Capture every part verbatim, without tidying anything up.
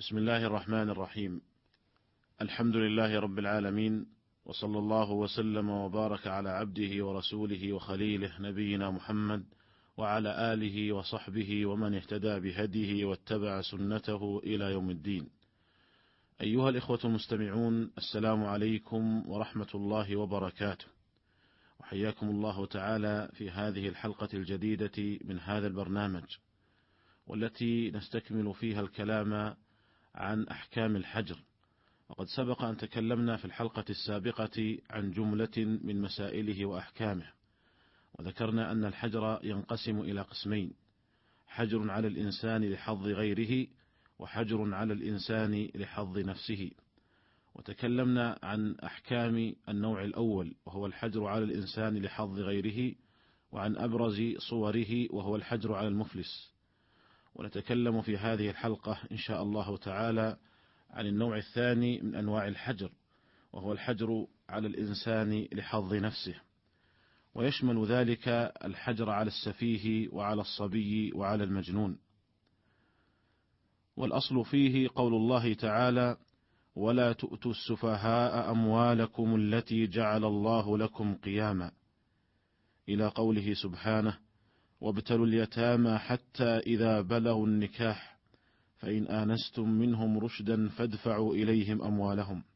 بسم الله الرحمن الرحيم. الحمد لله رب العالمين، وصلى الله وسلم وبارك على عبده ورسوله وخليله نبينا محمد وعلى آله وصحبه ومن اهتدى بهديه واتبع سنته إلى يوم الدين. أيها الإخوة المستمعون، السلام عليكم ورحمة الله وبركاته، وحياكم الله تعالى في هذه الحلقة الجديدة من هذا البرنامج، والتي نستكمل فيها الكلام عن أحكام الحجر. وقد سبق أن تكلمنا في الحلقة السابقة عن جملة من مسائله وأحكامه، وذكرنا أن الحجر ينقسم إلى قسمين: حجر على الإنسان لحظ غيره، وحجر على الإنسان لحظ نفسه. وتكلمنا عن أحكام النوع الأول، وهو الحجر على الإنسان لحظ غيره، وعن أبرز صوره، وهو الحجر على المفلس. ونتكلم في هذه الحلقة إن شاء الله تعالى عن النوع الثاني من أنواع الحجر، وهو الحجر على الإنسان لحظ نفسه، ويشمل ذلك الحجر على السفيه وعلى الصبي وعلى المجنون. والأصل فيه قول الله تعالى: ولا تؤتوا السفهاء أموالكم التي جعل الله لكم قياما، إلى قوله سبحانه: وابتلوا اليتامى حتى إذا بلغوا النكاح فإن آنستم منهم رشدا فادفعوا إليهم أموالهم.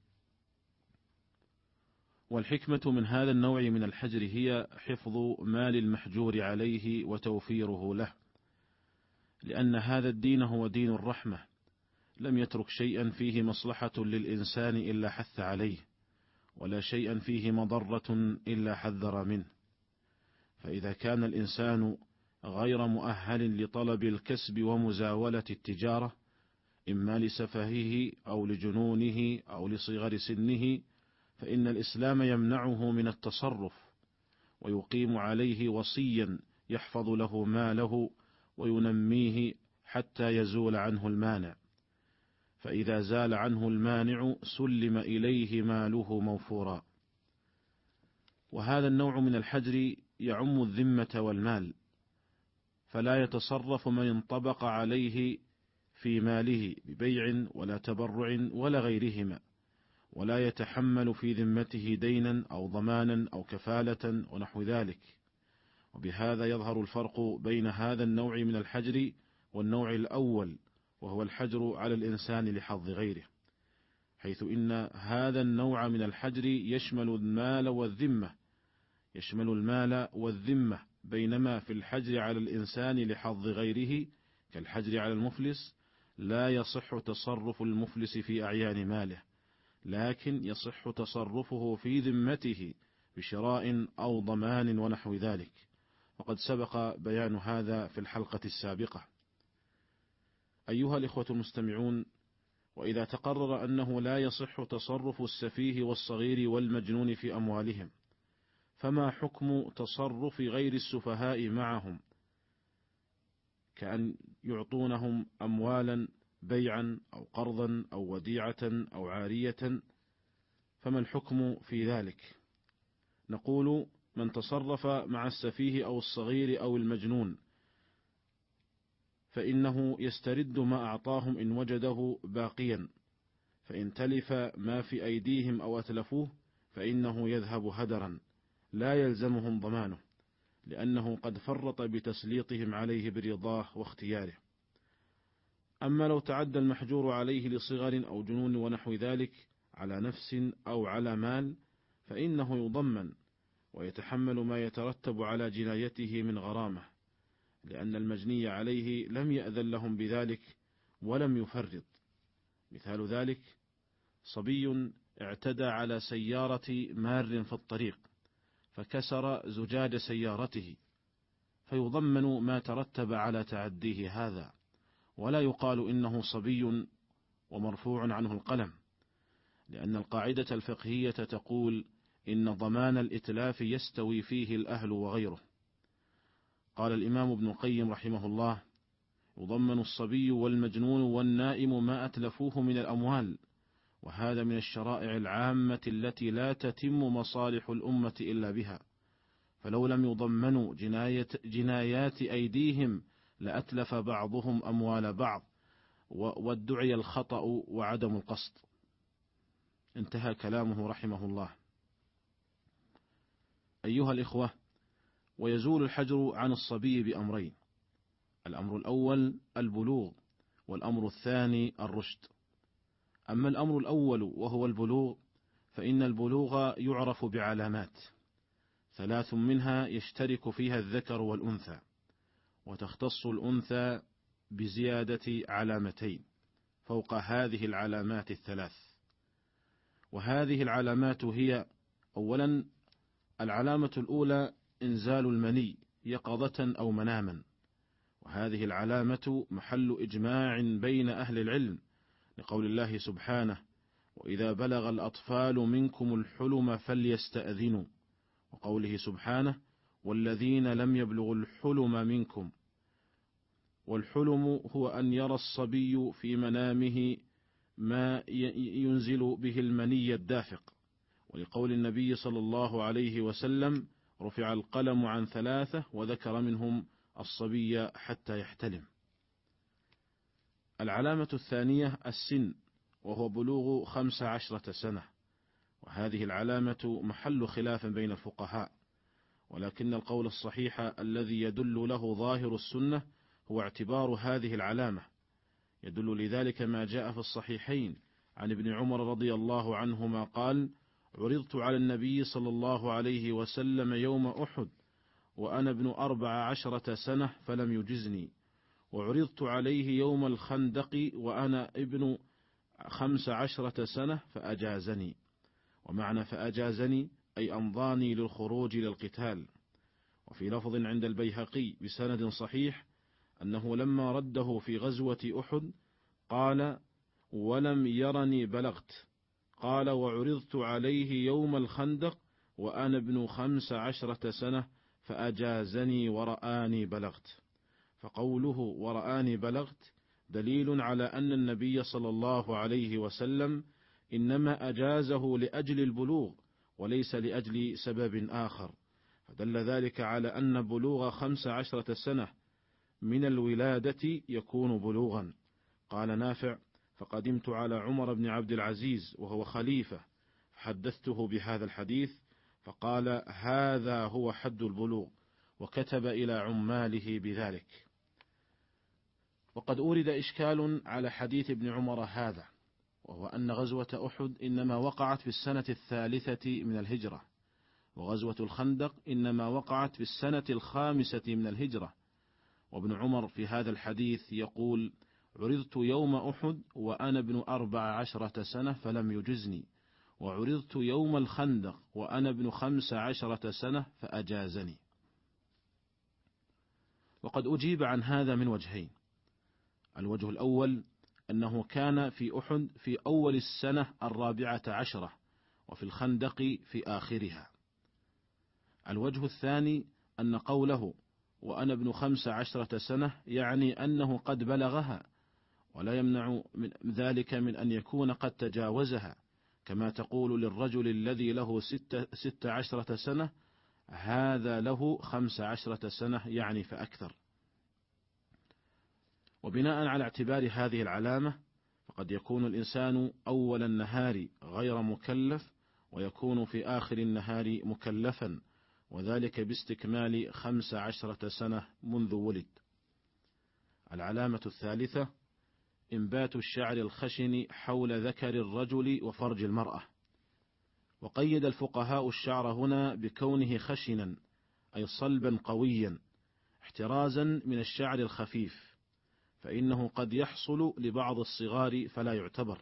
والحكمة من هذا النوع من الحجر هي حفظ مال المحجور عليه وتوفيره له، لأن هذا الدين هو دين الرحمة، لم يترك شيئا فيه مصلحة للإنسان إلا حث عليه، ولا شيئا فيه مضرة إلا حذر منه. فإذا كان الإنسان غير مؤهل لطلب الكسب ومزاولة التجارة، إما لسفهه أو لجنونه أو لصغر سنه، فإن الإسلام يمنعه من التصرف، ويقيم عليه وصيا يحفظ له ماله وينميه حتى يزول عنه المانع. فإذا زال عنه المانع سلم إليه ماله موفورا. وهذا النوع من الحجر يعم الذمة والمال، فلا يتصرف من انطبق عليه في ماله ببيع ولا تبرع ولا غيرهما، ولا يتحمل في ذمته دينا أو ضمانا أو كفالة ونحو ذلك. وبهذا يظهر الفرق بين هذا النوع من الحجر والنوع الأول، وهو الحجر على الإنسان لحظ غيره، حيث إن هذا النوع من الحجر يشمل المال والذمة يشمل المال والذمة بينما في الحجر على الإنسان لحظ غيره كالحجر على المفلس لا يصح تصرف المفلس في أعيان ماله، لكن يصح تصرفه في ذمته بشراء أو ضمان ونحو ذلك، وقد سبق بيان هذا في الحلقة السابقة. أيها الإخوة المستمعون، وإذا تقرر أنه لا يصح تصرف السفيه والصغير والمجنون في أموالهم، فما حكم تصرف غير السفهاء معهم، كأن يعطونهم أموالا بيعا أو قرضا أو وديعة أو عارية؟ فما الحكم في ذلك؟ نقول: من تصرف مع السفيه أو الصغير أو المجنون فإنه يسترد ما أعطاهم إن وجده باقيا، فإن تلف ما في أيديهم أو أتلفوه فإنه يذهب هدرا، لا يلزمهم ضمانه، لأنه قد فرط بتسليطهم عليه برضاه واختياره. أما لو تعدى المحجور عليه لصغر أو جنون ونحو ذلك على نفس أو على مال، فإنه يضمن ويتحمل ما يترتب على جنايته من غرامة، لأن المجني عليه لم يأذن لهم بذلك ولم يفرط. مثال ذلك: صبي اعتدى على سيارة مار في الطريق فكسر زجاج سيارته، فيضمن ما ترتب على تعديه هذا، ولا يقال إنه صبي ومرفوع عنه القلم، لأن القاعدة الفقهية تقول: إن ضمان الإتلاف يستوي فيه الأهل وغيره. قال الإمام ابن القيم رحمه الله: يضمن الصبي والمجنون والنائم ما أتلفوه من الأموال، وهذا من الشرائع العامة التي لا تتم مصالح الأمة إلا بها، فلو لم يضمنوا جناية جنايات أيديهم لأتلف بعضهم أموال بعض، وادعي الخطأ وعدم القصد. انتهى كلامه رحمه الله. أيها الإخوة، ويزول الحجر عن الصبي بأمرين: الأمر الأول البلوغ، والأمر الثاني الرشد. أما الأمر الأول وهو البلوغ، فإن البلوغ يعرف بعلامات ثلاث منها يشترك فيها الذكر والأنثى، وتختص الأنثى بزيادة علامتين فوق هذه العلامات الثلاث. وهذه العلامات هي: أولا، العلامة الأولى إنزال المني يقظة أو مناما، وهذه العلامة محل إجماع بين أهل العلم، لقول الله سبحانه: وإذا بلغ الأطفال منكم الحلم فليستأذنوا، وقوله سبحانه: والذين لم يبلغوا الحلم منكم. والحلم هو أن يرى الصبي في منامه ما ينزل به المني الدافق، ولقول النبي صلى الله عليه وسلم: رفع القلم عن ثلاثة، وذكر منهم الصبي حتى يحتلم. العلامة الثانية السن، وهو بلوغ خمس عشرة سنة، وهذه العلامة محل خلاف بين الفقهاء، ولكن القول الصحيح الذي يدل له ظاهر السنة هو اعتبار هذه العلامة. يدل لذلك ما جاء في الصحيحين عن ابن عمر رضي الله عنهما قال: عرضت على النبي صلى الله عليه وسلم يوم أحد وأنا ابن أربع عشرة سنة فلم يجزني، وعرضت عليه يوم الخندق وأنا ابن خمس عشرة سنة فأجازني. ومعنى فأجازني أي أمضاني للخروج للقتال. وفي لفظ عند البيهقي بسند صحيح أنه لما رده في غزوة أحد قال: ولم يرني بلغت. قال: وعرضت عليه يوم الخندق وأنا ابن خمس عشرة سنة فأجازني ورآني بلغت. فقوله ورآني بلغت دليل على أن النبي صلى الله عليه وسلم إنما أجازه لأجل البلوغ وليس لأجل سبب آخر، فدل ذلك على أن بلوغ خمس عشرة سنة من الولادة يكون بلوغا. قال نافع: فقدمت على عمر بن عبد العزيز وهو خليفة فحدثته بهذا الحديث، فقال: هذا هو حد البلوغ، وكتب إلى عماله بذلك. وقد أورد إشكال على حديث ابن عمر هذا، وهو أن غزوة أحد إنما وقعت في السنة الثالثة من الهجرة، وغزوة الخندق إنما وقعت في السنة الخامسة من الهجرة. وابن عمر في هذا الحديث يقول: عرضت يوم أحد وأنا ابن أربع عشرة سنة فلم يجزني، وعرضت يوم الخندق وأنا ابن خمس عشرة سنة فأجازني. وقد أجيب عن هذا من وجهين: الوجه الأول أنه كان في أحد في أول السنة الرابعة عشرة، وفي الخندق في آخرها. الوجه الثاني أن قوله وأنا ابن خمس عشرة سنة يعني أنه قد بلغها، ولا يمنع من ذلك من أن يكون قد تجاوزها، كما تقول للرجل الذي له ست, ست عشرة سنة هذا له خمس عشرة سنة، يعني فأكثر. وبناء على اعتبار هذه العلامة فقد يكون الإنسان أول النهار غير مكلف، ويكون في آخر النهار مكلفا، وذلك باستكمال خمس عشرة سنة منذ ولد. العلامة الثالثة إنبات الشعر الخشن حول ذكر الرجل وفرج المرأة. وقيد الفقهاء الشعر هنا بكونه خشنا أي صلبا قويا، احترازا من الشعر الخفيف، فإنه قد يحصل لبعض الصغار فلا يعتبر.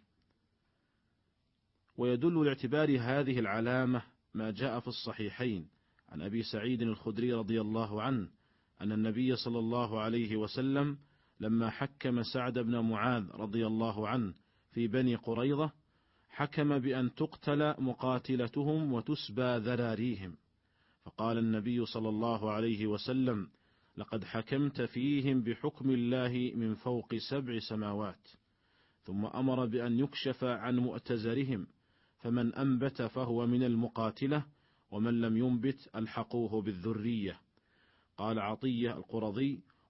ويدل لاعتبار هذه العلامة ما جاء في الصحيحين عن أبي سعيد الخدري رضي الله عنه أن النبي صلى الله عليه وسلم لما حكم سعد بن معاذ رضي الله عنه في بني قريظة حكم بأن تقتل مقاتلتهم وتسبى ذراريهم، فقال النبي صلى الله عليه وسلم: لقد حكمت فيهم بحكم الله من فوق سبع سماوات. ثم أمر بأن يكشف عن مؤتزرهم، فمن أنبت فهو من المقاتلة، ومن لم ينبت ألحقوه بالذرية. قال عطية القرظي: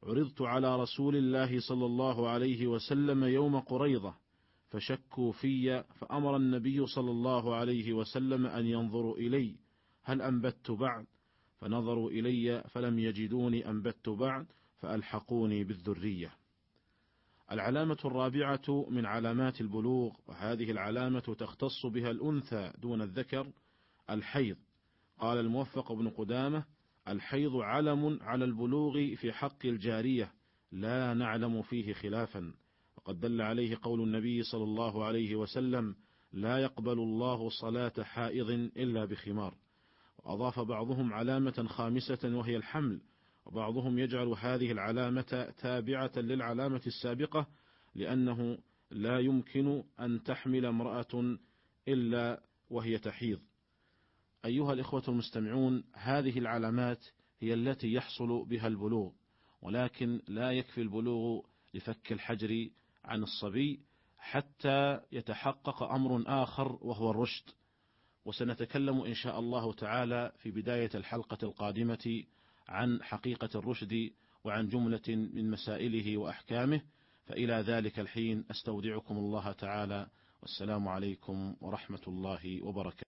عرضت على رسول الله صلى الله عليه وسلم يوم قريضة فشكوا في، فأمر النبي صلى الله عليه وسلم أن ينظروا إلي هل أنبت بعد، فنظروا إلي فلم يجدوني أنبت بعد فألحقوني بالذرية. العلامة الرابعة من علامات البلوغ، وهذه العلامة تختص بها الأنثى دون الذكر، الحيض. قال الموفق بن قدامة: الحيض علم على البلوغ في حق الجارية لا نعلم فيه خلافا، وقد دل عليه قول النبي صلى الله عليه وسلم: لا يقبل الله صلاة حائض إلا بخمار. وأضاف بعضهم علامة خامسة وهي الحمل، وبعضهم يجعل هذه العلامة تابعة للعلامة السابقة، لأنه لا يمكن أن تحمل امرأة إلا وهي تحيض. أيها الإخوة المستمعون، هذه العلامات هي التي يحصل بها البلوغ، ولكن لا يكفي البلوغ لفك الحجر عن الصبي حتى يتحقق أمر آخر وهو الرشد، وسنتكلم إن شاء الله تعالى في بداية الحلقة القادمة عن حقيقة الرشد وعن جملة من مسائله وأحكامه. فإلى ذلك الحين أستودعكم الله تعالى، والسلام عليكم ورحمة الله وبركاته.